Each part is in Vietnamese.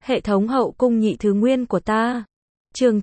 Hệ thống hậu cung nhị thứ nguyên của ta. Chương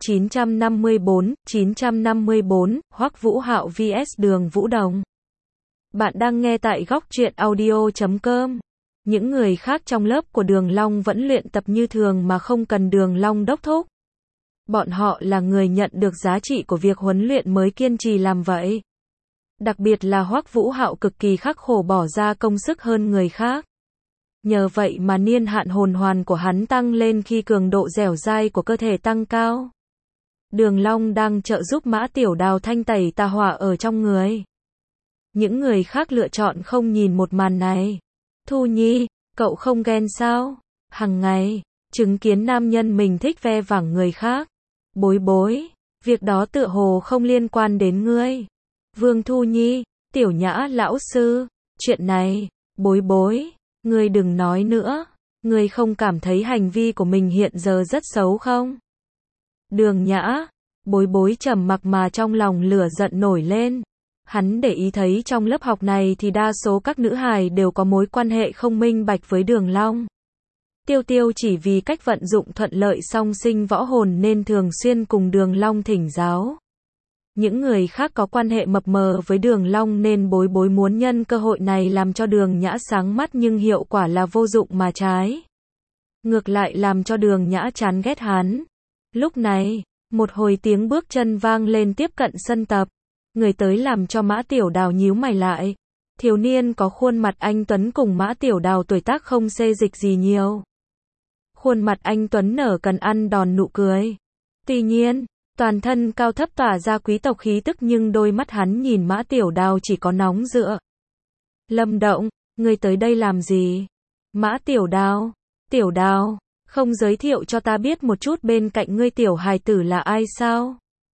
954, Hoắc Vũ Hạo vs Đường Vũ Đồng. Bạn đang nghe tại góc truyện audio.com. Những người khác trong lớp của Đường Long vẫn luyện tập như thường mà không cần Đường Long đốc thúc. Bọn họ là người nhận được giá trị của việc huấn luyện mới kiên trì làm vậy. Đặc biệt là Hoắc Vũ Hạo cực kỳ khắc khổ bỏ ra công sức hơn người khác. Nhờ vậy mà niên hạn hồn hoàn của hắn tăng lên khi cường độ dẻo dai của cơ thể tăng cao. Đường Long đang trợ giúp Mã Tiểu Đào thanh tẩy tà hỏa ở trong người. Những người khác lựa chọn không nhìn một màn này. Thu Nhi, cậu không ghen sao? Hằng ngày, chứng kiến nam nhân mình thích ve vảng người khác. Bối bối, việc đó tựa hồ không liên quan đến ngươi. Vương Thu Nhi, Tiểu Nhã lão sư, chuyện này, bối bối, ngươi đừng nói nữa, ngươi không cảm thấy hành vi của mình hiện giờ rất xấu không? Đường Nhã, bối bối trầm mặc mà trong lòng lửa giận nổi lên. Hắn để ý thấy trong lớp học này thì đa số các nữ hài đều có mối quan hệ không minh bạch với Đường Long. Tiêu Tiêu chỉ vì cách vận dụng thuận lợi song sinh võ hồn nên thường xuyên cùng Đường Long thỉnh giáo. Những người khác có quan hệ mập mờ với Đường Long nên bối bối muốn nhân cơ hội này làm cho Đường Nhã sáng mắt nhưng hiệu quả là vô dụng mà trái. Ngược lại làm cho Đường Nhã chán ghét hắn. Lúc này, một hồi tiếng bước chân vang lên tiếp cận sân tập. Người tới làm cho Mã Tiểu Đào nhíu mày lại. Thiếu niên có khuôn mặt anh tuấn cùng Mã Tiểu Đào tuổi tác không xê dịch gì nhiều. Khuôn mặt anh tuấn nở cần ăn đòn nụ cười. Tuy nhiên, toàn thân cao thấp tỏa ra quý tộc khí tức nhưng đôi mắt hắn nhìn Mã Tiểu Đào chỉ có nóng rựa. Lâm Động, ngươi tới đây làm gì? Mã Tiểu Đào, không giới thiệu cho ta biết một chút bên cạnh ngươi tiểu hài tử là ai sao?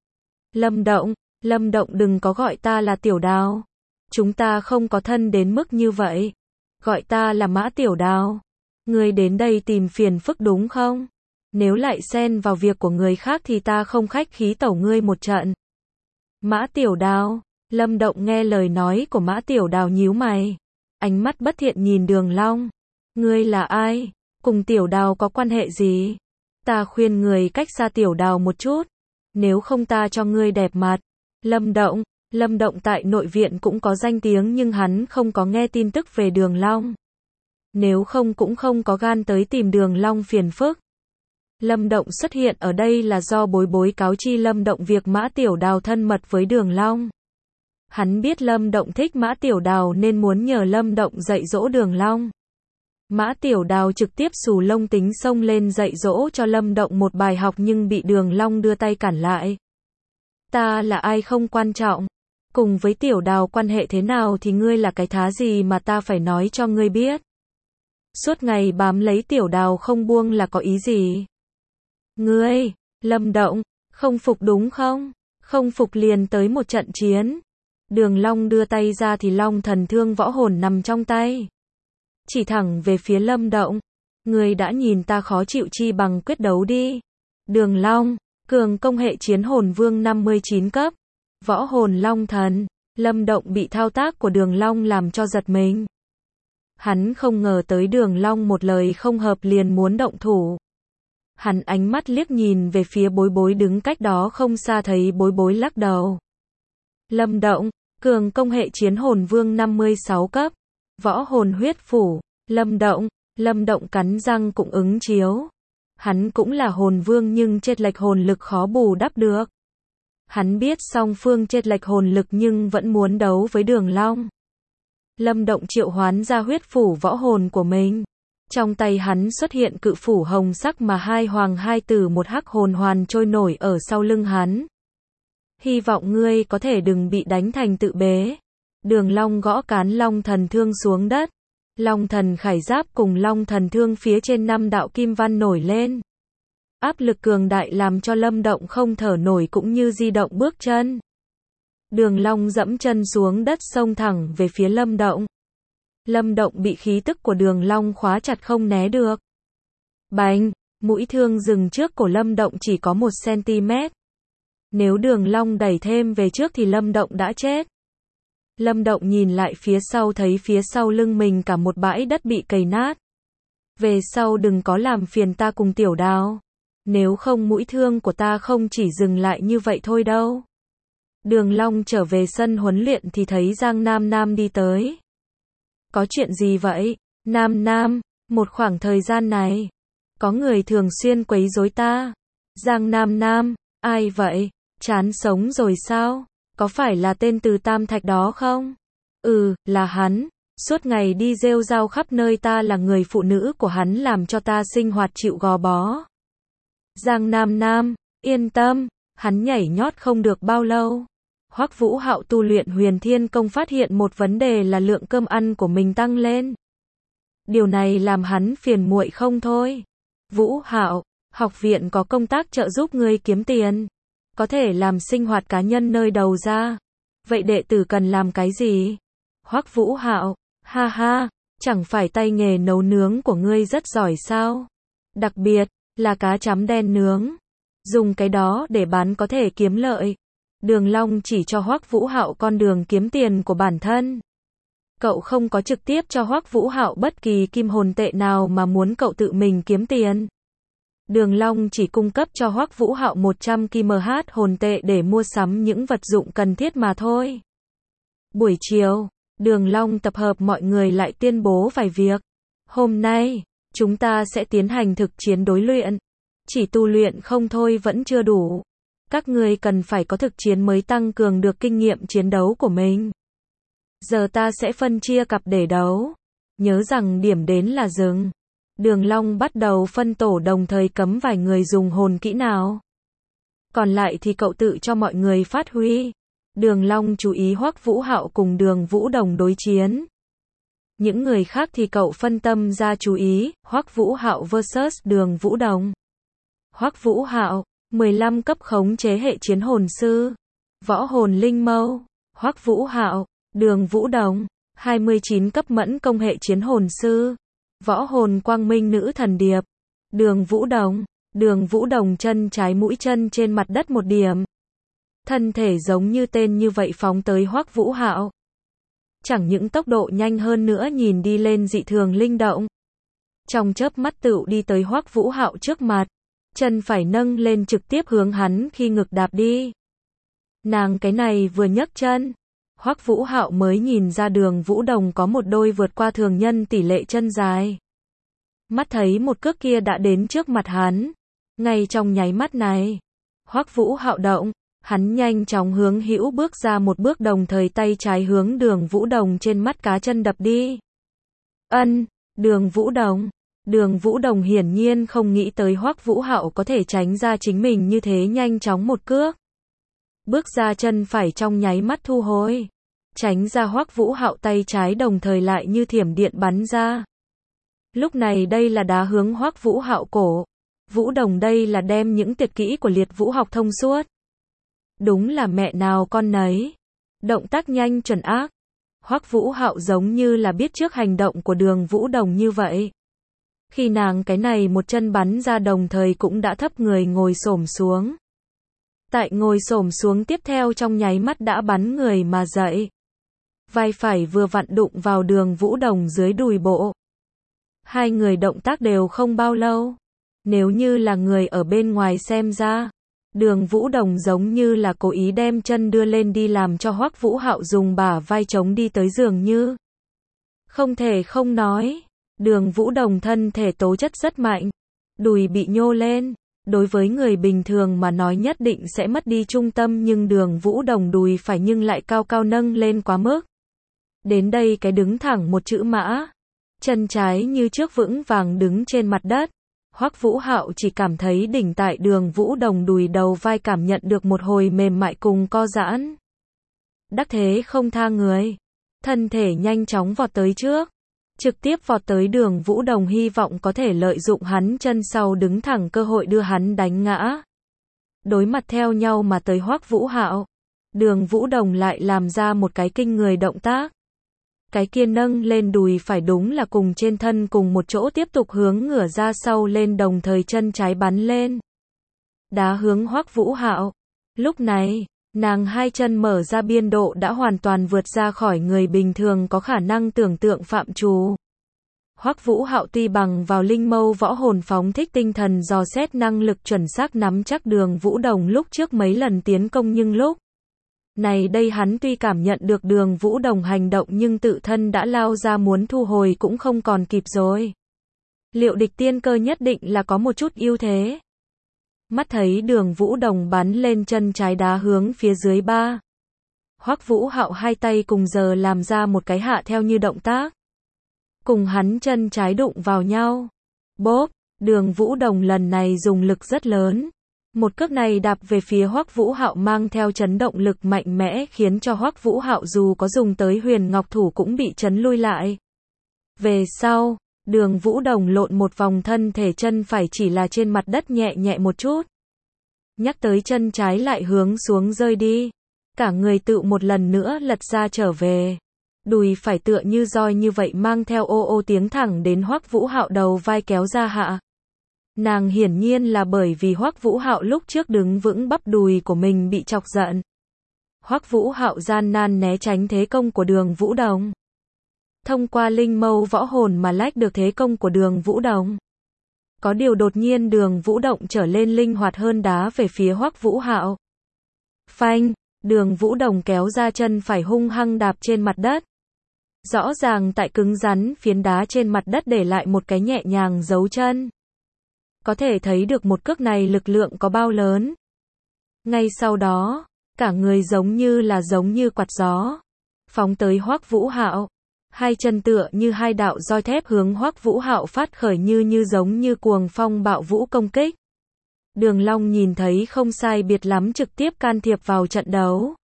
Lâm Động đừng có gọi ta là Tiểu Đào. Chúng ta không có thân đến mức như vậy. Gọi ta là Mã Tiểu Đào. Ngươi đến đây tìm phiền phức đúng không? Nếu lại xen vào việc của người khác thì ta không khách khí tẩu ngươi một trận. Mã Tiểu Đào, Lâm Động nghe lời nói của Mã Tiểu Đào nhíu mày. Ánh mắt bất thiện nhìn Đường Long. Ngươi là ai? Cùng Tiểu Đào có quan hệ gì? Ta khuyên người cách xa Tiểu Đào một chút. Nếu không ta cho ngươi đẹp mặt. Lâm Động tại nội viện cũng có danh tiếng nhưng hắn không có nghe tin tức về Đường Long. Nếu không cũng không có gan tới tìm Đường Long phiền phức. Lâm Động xuất hiện ở đây là do bối bối cáo chi Lâm Động việc Mã Tiểu Đào thân mật với Đường Long. Hắn biết Lâm Động thích Mã Tiểu Đào nên muốn nhờ Lâm Động dạy dỗ Đường Long. Mã Tiểu Đào trực tiếp xù lông tính xông lên dạy dỗ cho Lâm Động một bài học nhưng bị Đường Long đưa tay cản lại. Ta là ai không quan trọng. Cùng với Tiểu Đào quan hệ thế nào thì ngươi là cái thá gì mà ta phải nói cho ngươi biết. Suốt ngày bám lấy Tiểu Đào không buông là có ý gì? Ngươi, Lâm Động, không phục đúng không? Không phục liền tới một trận chiến. Đường Long đưa tay ra thì Long Thần Thương võ hồn nằm trong tay. Chỉ thẳng về phía Lâm Động. Ngươi đã nhìn ta khó chịu chi bằng quyết đấu đi. Đường Long, cường công hệ chiến hồn vương 59 cấp. Võ hồn Long Thần. Lâm Động bị thao tác của Đường Long làm cho giật mình. Hắn không ngờ tới Đường Long một lời không hợp liền muốn động thủ. Hắn ánh mắt liếc nhìn về phía bối bối đứng cách đó không xa thấy bối bối lắc đầu. Lâm Động, cường công hệ chiến hồn vương 56 cấp. Võ hồn huyết phủ. Lâm Động cắn răng cũng ứng chiếu. Hắn cũng là hồn vương nhưng chênh lệch hồn lực khó bù đắp được. Hắn biết song phương chênh lệch hồn lực nhưng vẫn muốn đấu với Đường Long. Lâm Động triệu hoán ra huyết phủ võ hồn của mình. Trong tay hắn xuất hiện cự phủ hồng sắc mà hai hoàng hai tử một hắc hồn hoàn trôi nổi ở sau lưng hắn. Hy vọng ngươi có thể đừng bị đánh thành tự bế. Đường Long gõ cán Long Thần Thương xuống đất. Long Thần Khải Giáp cùng Long Thần Thương phía trên 5 đạo kim văn nổi lên. Áp lực cường đại làm cho Lâm Động không thở nổi cũng như di động bước chân. Đường Long dẫm chân xuống đất xông thẳng về phía Lâm Động. Lâm Động bị khí tức của Đường Long khóa chặt không né được. Bành, mũi thương dừng trước cổ Lâm Động chỉ có 1 cm. Nếu Đường Long đẩy thêm về trước thì Lâm Động đã chết. Lâm Động nhìn lại phía sau thấy phía sau lưng mình cả một bãi đất bị cày nát. Về sau đừng có làm phiền ta cùng Tiểu Đào. Nếu không mũi thương của ta không chỉ dừng lại như vậy thôi đâu. Đường Long trở về sân huấn luyện thì thấy Giang Nam Nam đi tới. Có chuyện gì vậy? Nam Nam, một khoảng thời gian này, có người thường xuyên quấy rối ta. Giang Nam Nam, ai vậy? Chán sống rồi sao? Có phải là tên Từ Tam Thạch đó không? Ừ, là hắn. Suốt ngày đi rêu rao khắp nơi, ta là người phụ nữ của hắn, làm cho ta sinh hoạt chịu gò bó. Giang Nam Nam, yên tâm, hắn nhảy nhót không được bao lâu. Hoắc Vũ Hạo tu luyện Huyền Thiên Công phát hiện một vấn đề là lượng cơm ăn của mình tăng lên. Điều này làm hắn phiền muội không thôi. Vũ Hạo, học viện có công tác trợ giúp ngươi kiếm tiền, có thể làm sinh hoạt cá nhân nơi đầu ra. Vậy đệ tử cần làm cái gì? Hoắc Vũ Hạo, ha ha, chẳng phải tay nghề nấu nướng của ngươi rất giỏi sao? Đặc biệt là cá chấm đen nướng, dùng cái đó để bán có thể kiếm lợi. Đường Long chỉ cho Hoắc Vũ Hạo con đường kiếm tiền của bản thân. Cậu không có trực tiếp cho Hoắc Vũ Hạo bất kỳ kim hồn tệ nào mà muốn cậu tự mình kiếm tiền. Đường Long chỉ cung cấp cho Hoắc Vũ Hạo 100 kim hồn tệ để mua sắm những vật dụng cần thiết mà thôi. Buổi chiều, Đường Long tập hợp mọi người lại tuyên bố vài việc. Hôm nay, chúng ta sẽ tiến hành thực chiến đối luyện. Chỉ tu luyện không thôi vẫn chưa đủ. Các ngươi cần phải có thực chiến mới tăng cường được kinh nghiệm chiến đấu của mình. Giờ ta sẽ phân chia cặp để đấu. Nhớ rằng điểm đến là dừng. Đường Long bắt đầu phân tổ, đồng thời cấm vài người dùng hồn kỹ nào. Còn lại thì cậu tự cho mọi người phát huy. Đường Long chú ý Hoắc Vũ Hạo cùng Đường Vũ Đồng đối chiến. Những người khác thì cậu phân tâm ra chú ý, Hoắc Vũ Hạo vs Đường Vũ Đồng. Hoắc Vũ Hạo, 15 cấp khống chế hệ chiến hồn sư, võ hồn linh mâu. Hoắc Vũ Hạo, Đường Vũ Đồng, 29 cấp mẫn công hệ chiến hồn sư, võ hồn quang minh nữ thần điệp. Đường Vũ Đồng chân trái mũi chân trên mặt đất một điểm. Thân thể giống như tên như vậy phóng tới Hoắc Vũ Hạo. Chẳng những tốc độ nhanh hơn nữa, nhìn đi lên dị thường linh động. Trong chớp mắt tựu đi tới Hoắc Vũ Hạo trước mặt, chân phải nâng lên trực tiếp hướng hắn khi ngực đạp đi. Nàng cái này vừa nhấc chân, Hoắc Vũ Hạo mới nhìn ra Đường Vũ Đồng có một đôi vượt qua thường nhân tỷ lệ chân dài. Mắt thấy một cước kia đã đến trước mặt hắn. Ngay trong nháy mắt này, Hoắc Vũ Hạo động, hắn nhanh chóng hướng hữu bước ra một bước, đồng thời tay trái hướng Đường Vũ Đồng trên mắt cá chân đập đi. Đường Vũ Đồng hiển nhiên không nghĩ tới Hoắc Vũ Hạo có thể tránh ra chính mình như thế nhanh chóng một cước. Bước ra chân phải trong nháy mắt thu hồi, tránh ra Hoắc Vũ Hạo tay trái, đồng thời lại như thiểm điện bắn ra. Lúc này đây là đá hướng Hoắc Vũ Hạo cổ. Vũ Đồng đây là đem những tuyệt kỹ của Liệt Vũ học thông suốt. Đúng là mẹ nào con nấy. Động tác nhanh chuẩn ác. Hoắc Vũ Hạo giống như là biết trước hành động của Đường Vũ Đồng như vậy. Khi nàng cái này một chân bắn ra, đồng thời cũng đã thấp người ngồi xổm xuống. Tại ngồi xổm xuống tiếp theo trong nháy mắt đã bắn người mà dậy. Vai phải vừa vặn đụng vào Đường Vũ Đồng dưới đùi bộ. Hai người động tác đều không bao lâu. Nếu như là người ở bên ngoài xem ra, Đường Vũ Đồng giống như là cố ý đem chân đưa lên đi làm cho Hoắc Vũ Hạo dùng bả vai chống đi tới, dường như. Không thể không nói, Đường Vũ Đồng thân thể tố chất rất mạnh, đùi bị nhô lên. Đối với người bình thường mà nói nhất định sẽ mất đi trung tâm, nhưng Đường Vũ Đồng đùi phải nhưng lại cao cao nâng lên quá mức. Đến đây cái đứng thẳng một chữ mã. Chân trái như trước vững vàng đứng trên mặt đất. Hoắc Vũ Hạo chỉ cảm thấy đỉnh tại Đường Vũ Đồng đùi đầu vai cảm nhận được một hồi mềm mại cùng co giãn. Đắc thế không tha người, thân thể nhanh chóng vọt tới trước, trực tiếp vọt tới Đường Vũ Đồng, hy vọng có thể lợi dụng hắn chân sau đứng thẳng cơ hội đưa hắn đánh ngã. Đối mặt theo nhau mà tới Hoắc Vũ Hạo, Đường Vũ Đồng lại làm ra một cái kinh người động tác. Cái kia nâng lên đùi phải đúng là cùng trên thân cùng một chỗ, tiếp tục hướng ngửa ra sau lên, đồng thời chân trái bắn lên, đá hướng Hoắc Vũ Hạo. Lúc này, nàng hai chân mở ra biên độ đã hoàn toàn vượt ra khỏi người bình thường có khả năng tưởng tượng phạm trù. Hoắc Vũ Hạo tuy bằng vào linh mâu võ hồn phóng thích tinh thần dò xét năng lực chuẩn xác nắm chắc Đường Vũ Đồng lúc trước mấy lần tiến công, nhưng lúc này đây hắn tuy cảm nhận được Đường Vũ Đồng hành động nhưng tự thân đã lao ra muốn thu hồi cũng không còn kịp rồi. Liệu địch tiên cơ nhất định là có một chút ưu thế. Mắt thấy Đường Vũ Đồng bắn lên chân trái đá hướng phía dưới ba. Hoắc Vũ Hạo hai tay cùng giờ làm ra một cái hạ theo như động tác. Cùng hắn chân trái đụng vào nhau. Bốp, Đường Vũ Đồng lần này dùng lực rất lớn. Một cước này đạp về phía Hoắc Vũ Hạo mang theo chấn động lực mạnh mẽ khiến cho Hoắc Vũ Hạo dù có dùng tới huyền ngọc thủ cũng bị chấn lui lại. Về sau, Đường Vũ Đồng lộn một vòng thân thể chân phải chỉ là trên mặt đất nhẹ nhẹ một chút. Nhắc tới chân trái lại hướng xuống rơi đi. Cả người tự một lần nữa lật ra trở về. Đùi phải tựa như roi như vậy mang theo ô ô tiếng thẳng đến Hoắc Vũ Hạo đầu vai kéo ra hạ. Nàng hiển nhiên là bởi vì Hoắc Vũ Hạo lúc trước đứng vững bắp đùi của mình bị chọc giận. Hoắc Vũ Hạo gian nan né tránh thế công của Đường Vũ Đồng. Thông qua linh mâu võ hồn mà lách được thế công của Đường Vũ Đồng. Có điều đột nhiên Đường Vũ Động trở lên linh hoạt hơn đá về phía Hoắc Vũ Hạo. Phanh, Đường Vũ Đồng kéo ra chân phải hung hăng đạp trên mặt đất. Rõ ràng tại cứng rắn phiến đá trên mặt đất để lại một cái nhẹ nhàng dấu chân. Có thể thấy được một cước này lực lượng có bao lớn. Ngay sau đó, cả người giống như quạt gió. Phóng tới Hoắc Vũ Hạo. Hai chân tựa như hai đạo roi thép hướng Hoắc Vũ Hạo phát khởi giống như cuồng phong bạo vũ công kích. Đường Long nhìn thấy không sai biệt lắm trực tiếp can thiệp vào trận đấu.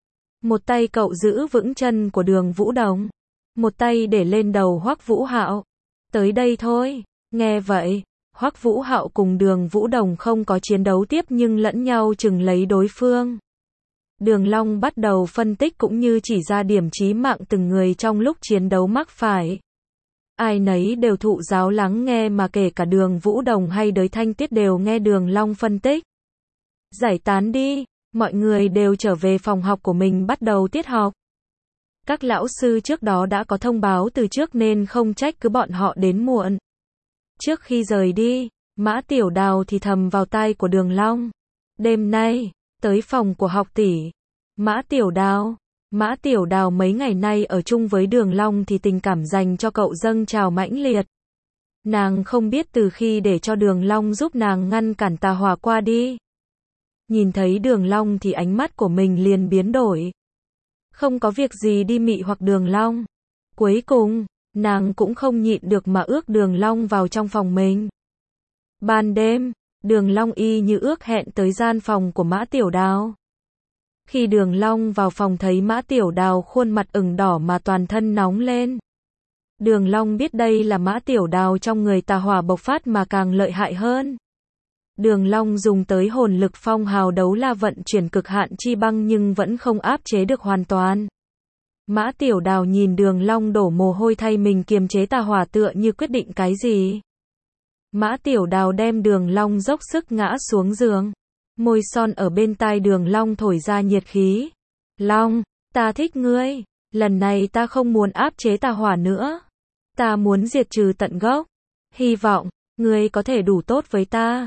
Một tay cậu giữ vững chân của Đường Vũ Đồng. Một tay để lên đầu Hoắc Vũ Hạo. Tới đây thôi. Nghe vậy, Hoắc Vũ Hạo cùng Đường Vũ Đồng không có chiến đấu tiếp nhưng lẫn nhau chừng lấy đối phương. Đường Long bắt đầu phân tích cũng như chỉ ra điểm chí mạng từng người trong lúc chiến đấu mắc phải. Ai nấy đều thụ giáo lắng nghe mà kể cả Đường Vũ Đồng hay Đới Thanh Tiết đều nghe Đường Long phân tích. Giải tán đi, mọi người đều trở về phòng học của mình bắt đầu tiết học. Các lão sư trước đó đã có thông báo từ trước nên không trách cứ bọn họ đến muộn. Trước khi rời đi, Mã Tiểu Đào thì thầm vào tai của Đường Long. Đêm nay, tới phòng của học tỷ. Mã Tiểu Đào mấy ngày nay ở chung với Đường Long thì tình cảm dành cho cậu dâng trào mãnh liệt. Nàng không biết từ khi để cho Đường Long giúp nàng ngăn cản tà hỏa qua đi. Nhìn thấy Đường Long thì ánh mắt của mình liền biến đổi. Không có việc gì đi mị hoặc Đường Long. Cuối cùng, nàng cũng không nhịn được mà ước Đường Long vào trong phòng mình. Ban đêm, Đường Long y như ước hẹn tới gian phòng của Mã Tiểu Đào. Khi Đường Long vào phòng thấy Mã Tiểu Đào khuôn mặt ửng đỏ mà toàn thân nóng lên. Đường Long biết đây là Mã Tiểu Đào trong người tà hỏa bộc phát mà càng lợi hại hơn. Đường Long dùng tới hồn lực phong hào đấu la vận chuyển cực hạn chi băng nhưng vẫn không áp chế được hoàn toàn. Mã Tiểu Đào nhìn Đường Long đổ mồ hôi thay mình kiềm chế tà hỏa tựa như quyết định cái gì. Mã Tiểu Đào đem Đường Long dốc sức ngã xuống giường. Môi son ở bên tai Đường Long thổi ra nhiệt khí. Long, ta thích ngươi. Lần này ta không muốn áp chế tà hỏa nữa. Ta muốn diệt trừ tận gốc. Hy vọng, ngươi có thể đủ tốt với ta.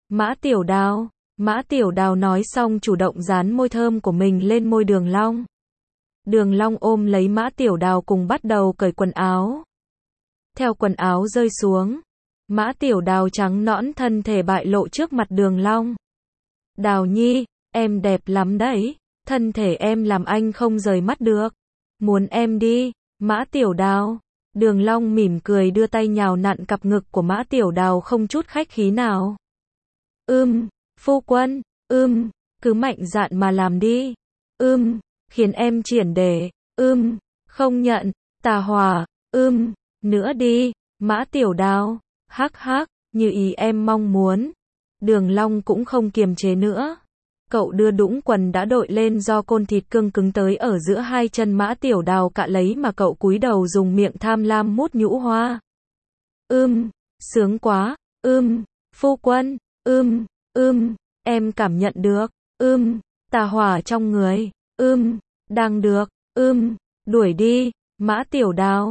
Mã Tiểu Đào nói xong chủ động dán môi thơm của mình lên môi Đường Long. Đường Long ôm lấy Mã Tiểu Đào cùng bắt đầu cởi quần áo. Theo quần áo rơi xuống, Mã Tiểu Đào trắng nõn thân thể bại lộ trước mặt Đường Long. Đào Nhi, em đẹp lắm đấy, thân thể em làm anh không rời mắt được. Muốn em đi, Mã Tiểu Đào. Đường Long mỉm cười đưa tay nhào nặn cặp ngực của Mã Tiểu Đào không chút khách khí nào. Phu quân, cứ mạnh dạn mà làm đi. Khiến em triển để, không nhận, tà hỏa, nữa đi, Mã Tiểu Đào, hắc hắc, như ý em mong muốn. Đường Long cũng không kiềm chế nữa. Cậu đưa đũng quần đã đội lên do côn thịt cương cứng tới ở giữa hai chân Mã Tiểu Đào cạ lấy mà cậu cúi đầu dùng miệng tham lam mút nhũ hoa. Sướng quá, phu quân, em cảm nhận được, tà hỏa trong người, đang được, đuổi đi, Mã Tiểu Đào.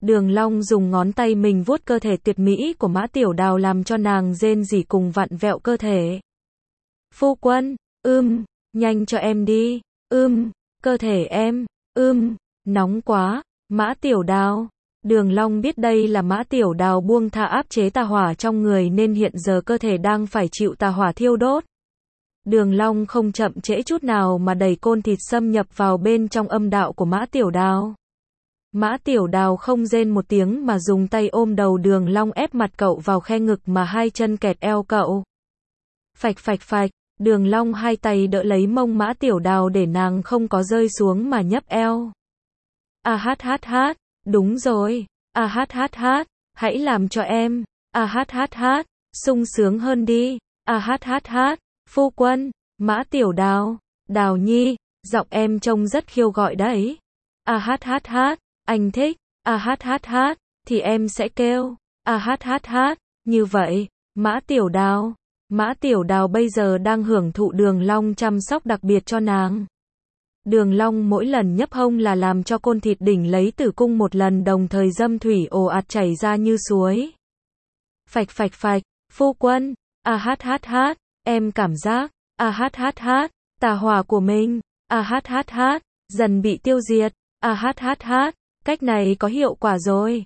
Đường Long dùng ngón tay mình vuốt cơ thể tuyệt mỹ của Mã Tiểu Đào làm cho nàng rên rỉ cùng vặn vẹo cơ thể. Phu quân, nhanh cho em đi, cơ thể em, nóng quá, Mã Tiểu Đào. Đường Long biết đây là Mã Tiểu Đào buông tha áp chế tà hỏa trong người nên hiện giờ cơ thể đang phải chịu tà hỏa thiêu đốt. Đường Long không chậm trễ chút nào mà đẩy côn thịt xâm nhập vào bên trong âm đạo của Mã Tiểu Đào. Mã Tiểu Đào không rên một tiếng mà dùng tay ôm đầu Đường Long ép mặt cậu vào khe ngực mà hai chân kẹt eo cậu. Phạch phạch phạch, Đường Long hai tay đỡ lấy mông Mã Tiểu Đào để nàng không có rơi xuống mà nhấp eo. A hát hát hát, đúng rồi, a hát hát hát, hãy làm cho em, a hát hát hát, sung sướng hơn đi, a hát hát hát, phu quân, Mã Tiểu Đào, Đào Nhi, giọng em trông rất khiêu gọi đấy. A hát hát hát, anh thích, a hát hát hát, thì em sẽ kêu, a hát hát hát, như vậy, Mã Tiểu Đào bây giờ đang hưởng thụ Đường Long chăm sóc đặc biệt cho nàng. Đường Long mỗi lần nhấp hông là làm cho côn thịt đỉnh lấy tử cung một lần đồng thời dâm thủy ồ ạt chảy ra như suối. Phạch phạch phạch, phu quân, a hát hát hát, em cảm giác, a hát hát hát, tà hỏa của mình, a hát hát hát, dần bị tiêu diệt, a hát hát hát, cách này có hiệu quả rồi.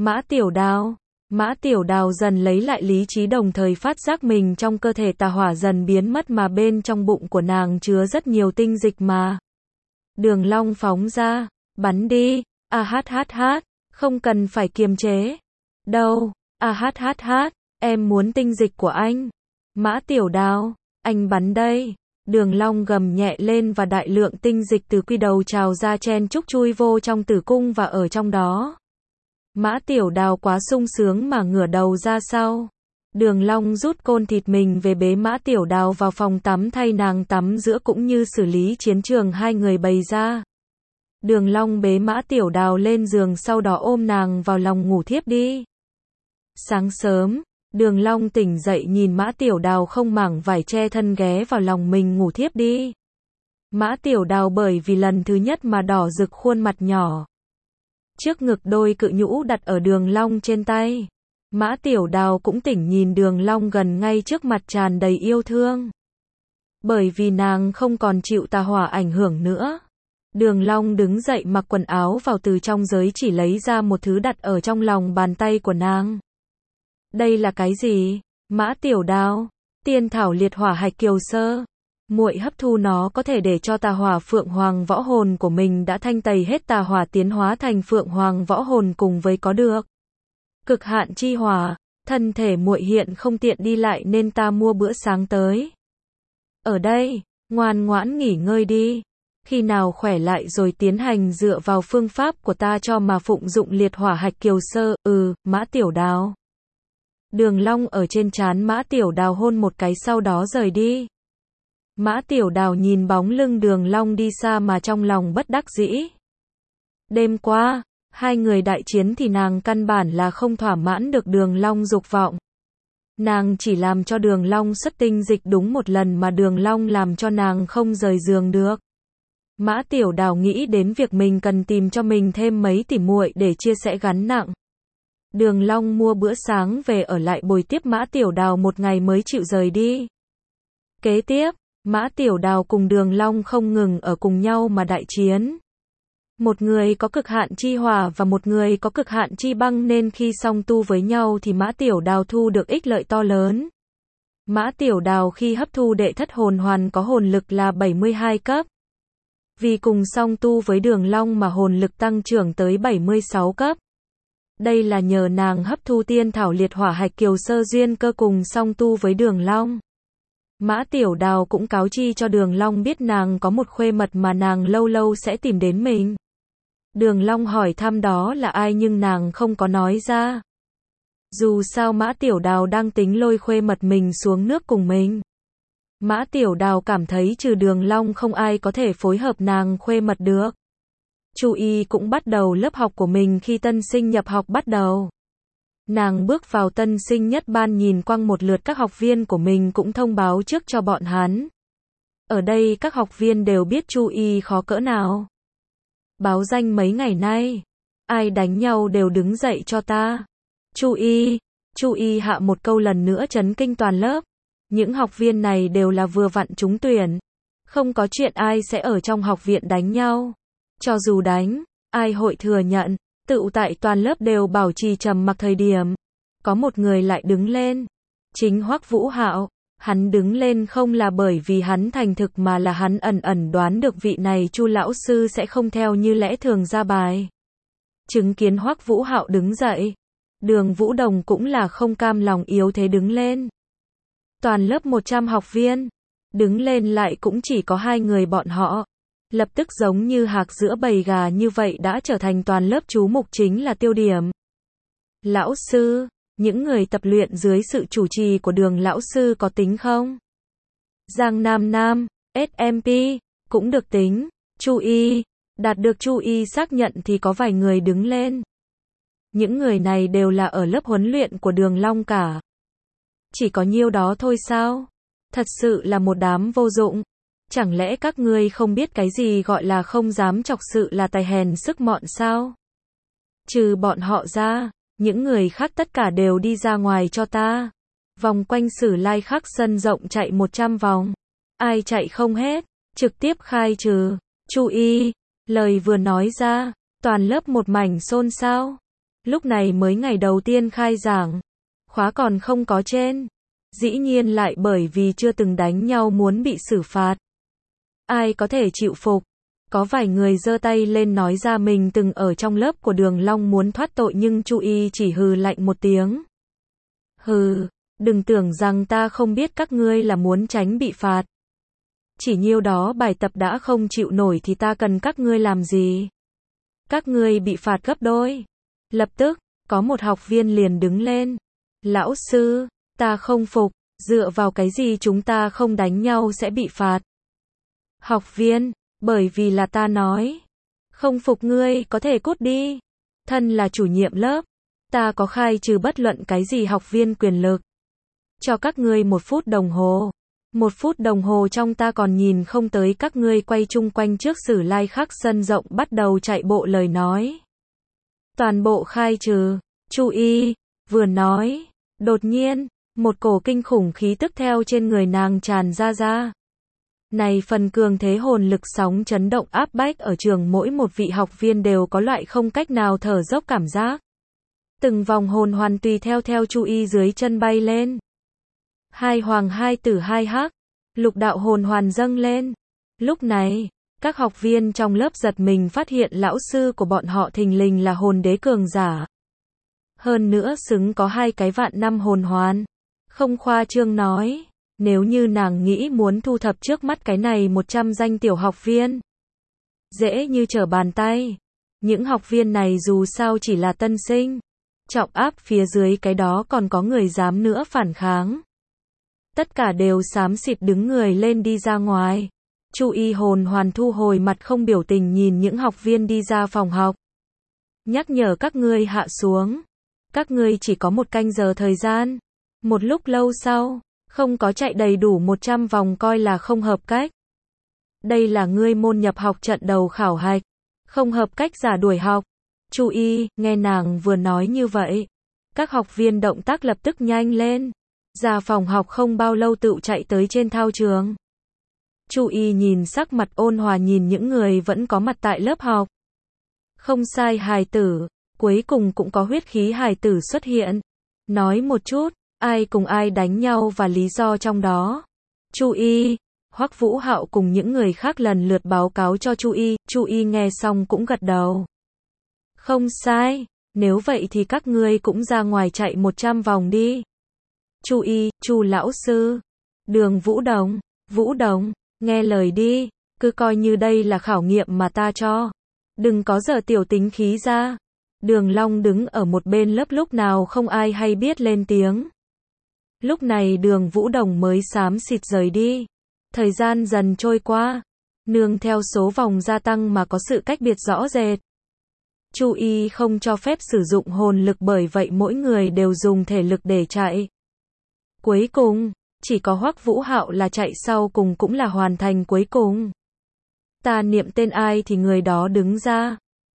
Mã Tiểu Đào dần lấy lại lý trí đồng thời phát giác mình trong cơ thể tà hỏa dần biến mất mà bên trong bụng của nàng chứa rất nhiều tinh dịch mà. Đường Long phóng ra, bắn đi, a hát hát hát, không cần phải kiềm chế. Đâu, a hát hát hát, em muốn tinh dịch của anh. Mã Tiểu Đào, anh bắn đây. Đường Long gầm nhẹ lên và đại lượng tinh dịch từ quy đầu trào ra chen chúc chui vô trong tử cung và ở trong đó. Mã Tiểu Đào quá sung sướng mà ngửa đầu ra sau. Đường Long rút côn thịt mình về bế Mã Tiểu Đào vào phòng tắm thay nàng tắm giữa cũng như xử lý chiến trường hai người bày ra. Đường Long bế Mã Tiểu Đào lên giường sau đó ôm nàng vào lòng ngủ thiếp đi. Sáng sớm, Đường Long tỉnh dậy nhìn Mã Tiểu Đào không mảng vải che thân ghé vào lòng mình ngủ thiếp đi. Mã Tiểu Đào bởi vì lần thứ nhất mà đỏ rực khuôn mặt nhỏ. Trước ngực đôi cự nhũ đặt ở Đường Long trên tay. Mã Tiểu Đào cũng tỉnh nhìn Đường Long gần ngay trước mặt tràn đầy yêu thương. Bởi vì nàng không còn chịu tà hỏa ảnh hưởng nữa. Đường Long đứng dậy mặc quần áo vào từ trong giới chỉ lấy ra một thứ đặt ở trong lòng bàn tay của nàng. Đây là cái gì? Mã Tiểu Đào, tiên thảo liệt hỏa hạch kiều sơ. Muội hấp thu nó có thể để cho tà hỏa phượng hoàng võ hồn của mình đã thanh tẩy hết tà hỏa tiến hóa thành phượng hoàng võ hồn cùng với có được cực hạn chi hỏa, thân thể muội hiện không tiện đi lại nên ta mua bữa sáng tới. Ở đây, ngoan ngoãn nghỉ ngơi đi. Khi nào khỏe lại rồi tiến hành dựa vào phương pháp của ta cho mà phụng dụng liệt hỏa hạch kiều sơ, Mã Tiểu Đào. Đường Long ở trên trán Mã Tiểu Đào hôn một cái sau đó rời đi. Mã Tiểu Đào nhìn bóng lưng Đường Long đi xa mà trong lòng bất đắc dĩ. Đêm qua, hai người đại chiến thì nàng căn bản là không thỏa mãn được Đường Long dục vọng. Nàng chỉ làm cho Đường Long xuất tinh dịch đúng một lần mà Đường Long làm cho nàng không rời giường được. Mã Tiểu Đào nghĩ đến việc mình cần tìm cho mình thêm mấy tỉ muội để chia sẻ gánh nặng. Đường Long mua bữa sáng về ở lại bồi tiếp Mã Tiểu Đào một ngày mới chịu rời đi. Kế tiếp, Mã Tiểu Đào cùng Đường Long không ngừng ở cùng nhau mà đại chiến. Một người có cực hạn chi hỏa và một người có cực hạn chi băng nên khi song tu với nhau thì Mã Tiểu Đào thu được ích lợi to lớn. Mã Tiểu Đào khi hấp thu đệ thất hồn hoàn có hồn lực là 72 cấp. Vì cùng song tu với Đường Long mà hồn lực tăng trưởng tới 76 cấp. Đây là nhờ nàng hấp thu tiên thảo liệt hỏa hạch kiều sơ duyên cơ cùng song tu với Đường Long. Mã Tiểu Đào cũng cáo chi cho Đường Long biết nàng có một khuê mật mà nàng lâu lâu sẽ tìm đến mình. Đường Long hỏi thăm đó là ai nhưng nàng không có nói ra. Dù sao Mã Tiểu Đào đang tính lôi khuê mật mình xuống nước cùng mình. Mã Tiểu Đào cảm thấy trừ Đường Long không ai có thể phối hợp nàng khuê mật được. Chu Y cũng bắt đầu lớp học của mình khi tân sinh nhập học bắt đầu. Nàng bước vào tân sinh nhất ban nhìn quăng một lượt các học viên của mình cũng thông báo trước cho bọn hắn. Ở đây các học viên đều biết Chu Y khó cỡ nào. Báo danh mấy ngày nay. ai đánh nhau đều đứng dậy cho ta. Chu Y hạ một câu lần nữa chấn kinh toàn lớp. Những học viên này đều là vừa vặn trúng tuyển. Không có chuyện ai sẽ ở trong học viện đánh nhau. Cho dù đánh, ai hội thừa nhận. Tựu tại toàn lớp đều bảo trì trầm mặc thời điểm. Có một người lại đứng lên. Chính Hoắc Vũ Hạo. Hắn đứng lên không là bởi vì hắn thành thực mà là hắn ẩn ẩn đoán được vị này Chu lão sư sẽ không theo như lẽ thường ra bài. Chứng kiến Hoắc Vũ Hạo đứng dậy, Đường Vũ Đồng cũng là không cam lòng yếu thế đứng lên. Toàn lớp 100 học viên, đứng lên lại cũng chỉ có 2 người bọn họ. Lập tức giống như hạc giữa bầy gà như vậy đã trở thành toàn lớp chú mục chính là tiêu điểm. Lão sư, những người tập luyện dưới sự chủ trì của Đường lão sư có tính không? Giang Nam Nam, SMP, cũng được tính. Chu Y, đạt được Chu Y xác nhận thì có vài người đứng lên. Những người này đều là ở lớp huấn luyện của Đường Long cả. Chỉ có nhiêu đó thôi sao? Thật sự là một đám vô dụng. Chẳng lẽ các ngươi không biết cái gì gọi là không dám chọc sự là tài hèn sức mọn sao? Trừ bọn họ ra, những người khác tất cả đều đi ra ngoài cho ta. Vòng quanh Sử Lai Khắc sân rộng chạy 100 vòng. Ai chạy không hết, trực tiếp khai trừ. Chu Y, lời vừa nói ra, toàn lớp một mảnh xôn xao. Lúc này mới ngày đầu tiên khai giảng, khóa còn không có trên. Dĩ nhiên lại bởi vì chưa từng đánh nhau muốn bị xử phạt. Ai có thể chịu phục? Có vài người giơ tay lên nói ra mình từng ở trong lớp của Đường Long muốn thoát tội nhưng Chu Y chỉ hừ lạnh một tiếng. Hừ, đừng tưởng rằng ta không biết các ngươi là muốn tránh bị phạt. Chỉ nhiêu đó bài tập đã không chịu nổi thì ta cần các ngươi làm gì? Các ngươi bị phạt gấp đôi. Lập tức, có một học viên liền đứng lên. Lão sư, ta không phục, dựa vào cái gì chúng ta không đánh nhau sẽ bị phạt? Học viên, bởi vì là ta nói. Không phục ngươi có thể cút đi. Thân là chủ nhiệm lớp, ta có khai trừ bất luận cái gì học viên quyền lực. Cho các ngươi 1 phút đồng hồ. 1 phút đồng hồ trong ta còn nhìn không tới các ngươi quay chung quanh trước Sử Lai Khắc sân rộng bắt đầu chạy bộ lời nói. Toàn bộ khai trừ. Chu Y, vừa nói, đột nhiên, một cổ kinh khủng khí tức theo trên người nàng tràn ra. Này phần cường thế hồn lực sóng chấn động áp bách ở trường mỗi một vị học viên đều có loại không cách nào thở dốc cảm giác. Từng vòng hồn hoàn tùy theo Chu Y dưới chân bay lên. 2 hoàng 2 tử 2 hắc, lục đạo hồn hoàn dâng lên. Lúc này, các học viên trong lớp giật mình phát hiện lão sư của bọn họ thình lình là hồn đế cường giả. Hơn nữa xứng có 2 cái vạn năm hồn hoàn. Không khoa trương nói, nếu như nàng nghĩ muốn thu thập trước mắt cái này 100 danh tiểu học viên, dễ như trở bàn tay. Những học viên này dù sao chỉ là tân sinh. Trọng áp phía dưới cái đó còn có người dám nữa phản kháng. Tất cả đều xám xịt đứng người lên đi ra ngoài. Chu Y hồn hoàn thu hồi mặt không biểu tình nhìn những học viên đi ra phòng học. Nhắc nhở các ngươi hạ xuống. Các ngươi chỉ có 1 canh giờ thời gian. Một lúc lâu sau, không có chạy đầy đủ 100 vòng coi là không hợp cách. Đây là ngươi môn nhập học trận đầu khảo hạch. Không hợp cách giả đuổi học. Chu Y, nghe nàng vừa nói như vậy. Các học viên động tác lập tức nhanh lên. Ra phòng học không bao lâu tựu chạy tới trên thao trường. Chu Y nhìn sắc mặt ôn hòa nhìn những người vẫn có mặt tại lớp học. Không sai hài tử, cuối cùng cũng có huyết khí hài tử xuất hiện. Nói một chút, ai cùng ai đánh nhau và lý do trong đó. Chu Y, Hoắc Vũ Hạo cùng những người khác lần lượt báo cáo cho Chu Y nghe xong cũng gật đầu. Không sai, nếu vậy thì các ngươi cũng ra ngoài chạy 100 vòng đi. Chu Y, Chu lão sư, Đường Vũ Đồng, nghe lời đi, cứ coi như đây là khảo nghiệm mà ta cho. Đừng có giờ tiểu tính khí ra. Đường Long đứng ở một bên lớp lúc nào không ai hay biết lên tiếng. Lúc này Đường Vũ Đồng mới xám xịt rời đi. Thời gian dần trôi qua, nương theo số vòng gia tăng mà có sự cách biệt rõ rệt. Chu Y không cho phép sử dụng hồn lực bởi vậy mỗi người đều dùng thể lực để chạy. Cuối cùng, chỉ có Hoắc Vũ Hạo là chạy sau cùng cũng là hoàn thành cuối cùng. Ta niệm tên ai thì người đó đứng ra.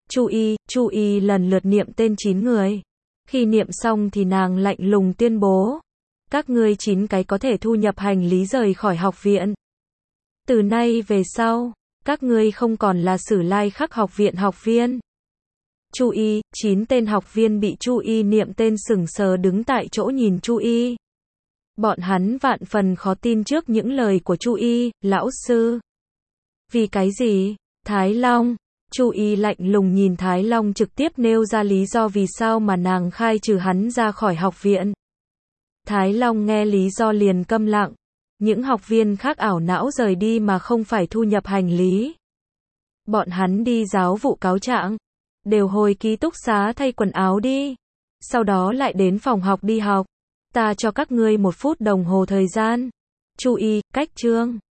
Chu Y lần lượt niệm tên 9 người. Khi niệm xong thì nàng lạnh lùng tuyên bố. Các ngươi 9 cái có thể thu nhập hành lý rời khỏi học viện. Từ nay về sau, các ngươi không còn là Sử Lai Khắc học viện học viên. Chu Y, 9 tên học viên bị Chu Y niệm tên sững sờ đứng tại chỗ nhìn Chu Y. Bọn hắn vạn phần khó tin trước những lời của Chu Y, lão sư. Vì cái gì? Thái Long. Chu Y lạnh lùng nhìn Thái Long trực tiếp nêu ra lý do vì sao mà nàng khai trừ hắn ra khỏi học viện. Thái Long nghe lý do liền câm lặng. Những học viên khác ảo não rời đi mà không phải thu nhập hành lý. Bọn hắn đi giáo vụ cáo trạng. Đều hồi ký túc xá thay quần áo đi. Sau đó lại đến phòng học đi học. Ta cho các ngươi 1 phút đồng hồ thời gian. Chu Y, cách chương.